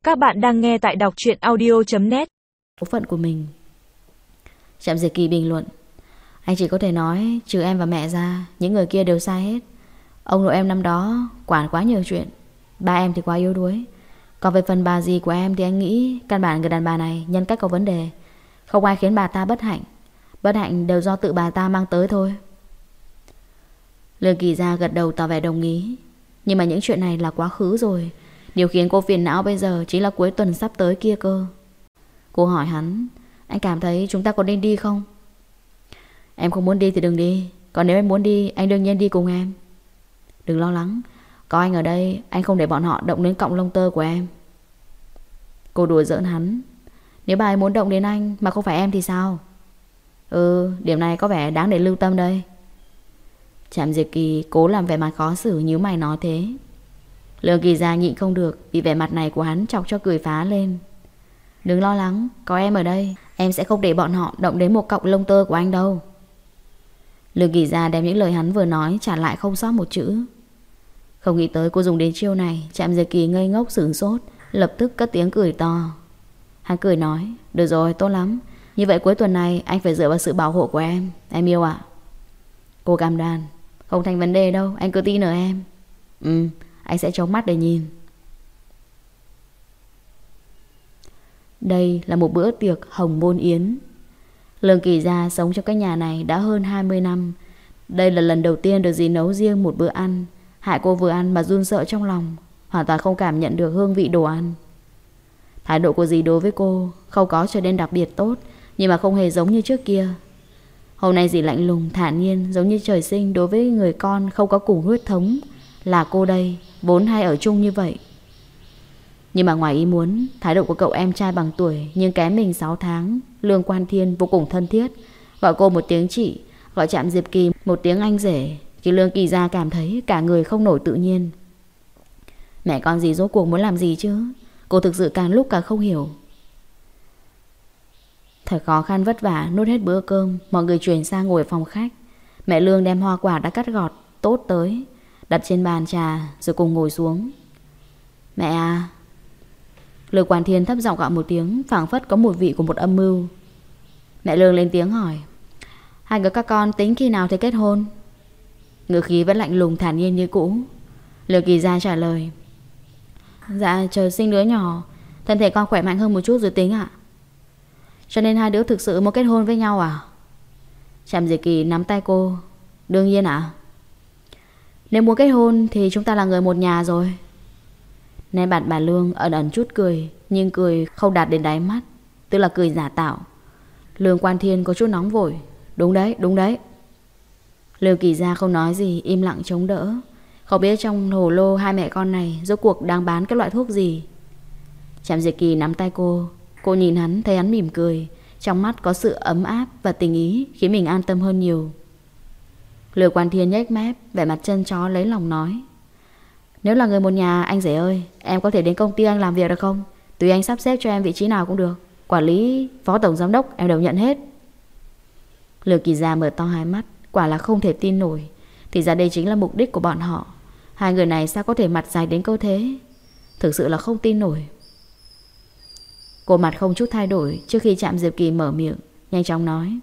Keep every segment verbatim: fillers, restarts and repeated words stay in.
Các bạn đang nghe tại đọc truyện audio chấm net. Số phận của mình. Trạm Diệt Kỳ bình luận: anh chỉ có thể nói trừ em và mẹ ra, những người kia đều sai hết. Ông nội em năm đó quản quá nhiều chuyện, ba em thì quá yếu đuối. Còn về phần bà dì của em thì anh nghĩ căn bản người đàn bà này nhân cách có vấn đề. Không ai khiến bà ta bất hạnh. Bất hạnh đều do tự bà ta mang tới thôi. Lương Kỳ Gia gật đầu tỏ vẻ đồng ý. Nhưng mà những chuyện này là quá khứ rồi. Điều khiến cô phiền não bây giờ chính là cuối tuần sắp tới kia cơ. Cô hỏi hắn: anh cảm thấy chúng ta có nên đi không? Em không muốn đi thì đừng đi. Còn nếu em muốn đi, anh đương nhiên đi cùng em. Đừng lo lắng, có anh ở đây, anh không để bọn họ động đến cọng lông tơ của em. Cô đùa giỡn hắn: nếu bà ấy muốn động đến anh mà không phải em thì sao? Ừ, điểm này có vẻ đáng để lưu tâm đây. Trạm Diệt Kỳ cố làm vẻ mặt khó xử, nhíu mày nói thế. Lương Kỳ Gia nhịn không được, vì vẻ mặt này của hắn chọc cho cười phá lên. Đừng lo lắng, có em ở đây, em sẽ không để bọn họ động đến một cọng lông tơ của anh đâu. Lương Kỳ Gia đem những lời hắn vừa nói trả lại không sót một chữ. Không nghĩ tới cô dùng đến chiêu này. Trạm Diệt Kỳ ngây ngốc sửng sốt, lập tức cất tiếng cười to. Hắn cười nói: được rồi, tốt lắm. Như vậy cuối tuần này anh phải dựa vào sự bảo hộ của em. Em yêu ạ. Cô cam đoan: không thành vấn đề đâu, anh cứ tin ở em. Ừ, anh sẽ chống mắt để nhìn. Đây là một bữa tiệc hồng môn yến. Lương Kỳ Gia sống trong cái nhà này đã hơn hai mươi năm. Đây là lần đầu tiên được dì nấu riêng một bữa ăn. Hại cô vừa ăn mà run sợ trong lòng, hoàn toàn không cảm nhận được hương vị đồ ăn. Thái độ của dì đối với cô không có trở nên đặc biệt tốt, nhưng mà không hề giống như trước kia. Hôm nay dì lạnh lùng, thản nhiên, giống như trời sinh đối với người con không có cùng huyết thống là cô đây, vốn hay ở chung như vậy. Nhưng mà ngoài ý muốn, thái độ của cậu em trai bằng tuổi nhưng kém mình sáu tháng, Lương Quan Thiên, vô cùng thân thiết, gọi cô một tiếng chị, gọi Trạm Diệt Kỳ một tiếng anh rể, khi Lương Kỳ Gia cảm thấy cả người không nổi tự nhiên. Mẹ con gì rốt cuộc muốn làm gì chứ? Cô thực sự càng lúc càng không hiểu. Thật khó khăn vất vả nuốt hết bữa cơm, mọi người chuyển sang ngồi ở phòng khách. Mẹ Lương đem hoa quả đã cắt gọt tốt tới, đặt trên bàn trà rồi cùng ngồi xuống. Mẹ à. Lương Quan Thiên thấp giọng gọi một tiếng, phảng phất có mùi vị của một âm mưu. Mẹ Lương lên tiếng hỏi: hai người các con tính khi nào thì kết hôn? Ngữ khí vẫn lạnh lùng thản nhiên như cũ. Lương Kỳ Gia trả lời: dạ chờ sinh đứa nhỏ, thân thể con khỏe mạnh hơn một chút rồi tính ạ. Cho nên hai đứa thực sự muốn kết hôn với nhau à? Trạm Diệt Kỳ nắm tay cô: đương nhiên ạ. Nếu muốn kết hôn thì chúng ta là người một nhà rồi. Nét mặt bà Lương ẩn ẩn chút cười, nhưng cười không đạt đến đáy mắt, tức là cười giả tạo. Lương Quan Thiên có chút nóng vội: đúng đấy, đúng đấy. Lương Kỳ Gia không nói gì, im lặng chống đỡ. Không biết trong hồ lô hai mẹ con này rốt cuộc đang bán cái loại thuốc gì. Trạm Diệt Kỳ nắm tay cô. Cô nhìn hắn, thấy hắn mỉm cười, trong mắt có sự ấm áp và tình ý, khiến mình an tâm hơn nhiều. Lương Quan Thiên nhếch mép, vẻ mặt chân chó lấy lòng nói: nếu là người một nhà, anh rể ơi, em có thể đến công ty anh làm việc được không? Tùy anh sắp xếp cho em vị trí nào cũng được. Quản lý, phó tổng giám đốc em đều nhận hết. Lương Kỳ Gia mở to hai mắt, quả là không thể tin nổi. Thì ra đây chính là mục đích của bọn họ. Hai người này sao có thể mặt dài đến câu thế? Thực sự là không tin nổi. Cô mặt không chút thay đổi trước khi Trạm Diệt Kỳ mở miệng, nhanh chóng nói: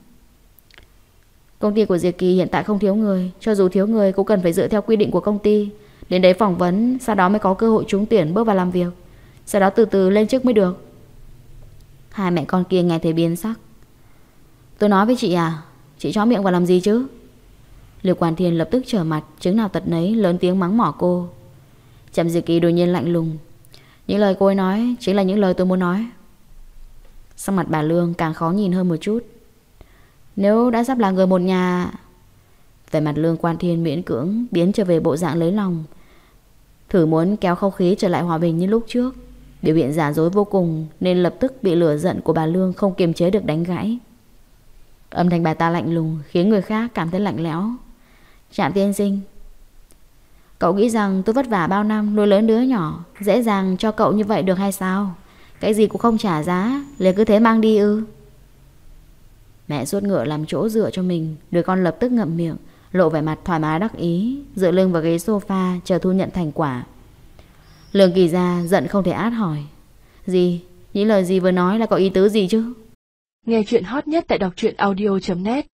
công ty của Diệt Kỳ hiện tại không thiếu người. Cho dù thiếu người cũng cần phải dựa theo quy định của công ty. Đến đấy phỏng vấn, sau đó mới có cơ hội trúng tuyển bước vào làm việc. Sau đó từ từ lên chức mới được. Hai mẹ con kia nghe thấy biến sắc. Tôi nói với chị à, chị chó miệng vào làm gì chứ? Lương Quan Thiên lập tức trở mặt, chứng nào tật nấy, lớn tiếng mắng mỏ cô. Trạm Diệt Kỳ đột nhiên lạnh lùng: những lời cô ấy nói chính là những lời tôi muốn nói. Sắc mặt bà Lương càng khó nhìn hơn một chút. Nếu đã sắp là người một nhà... Vẻ mặt Lương Quan Thiên miễn cưỡng biến trở về bộ dạng lấy lòng, thử muốn kéo không khí trở lại hòa bình như lúc trước. Biểu hiện giả dối vô cùng, nên lập tức bị lửa giận của bà Lương không kiềm chế được đánh gãy. Âm thanh bà ta lạnh lùng khiến người khác cảm thấy lạnh lẽo. Trạm tiên sinh, cậu nghĩ rằng tôi vất vả bao năm nuôi lớn đứa nhỏ dễ dàng cho cậu như vậy được hay sao? Cái gì cũng không trả giá, liền cứ thế mang đi ư? Mẹ suốt ngựa làm chỗ dựa cho mình, đứa con lập tức ngậm miệng, lộ vẻ mặt thoải mái đắc ý, dựa lưng vào ghế sofa chờ thu nhận thành quả. Lương Kỳ Gia giận không thể át hỏi: Gì? Những lời gì vừa nói là có ý tứ gì chứ? Nghe chuyện hot nhất tại đọc truyện audio chấm net.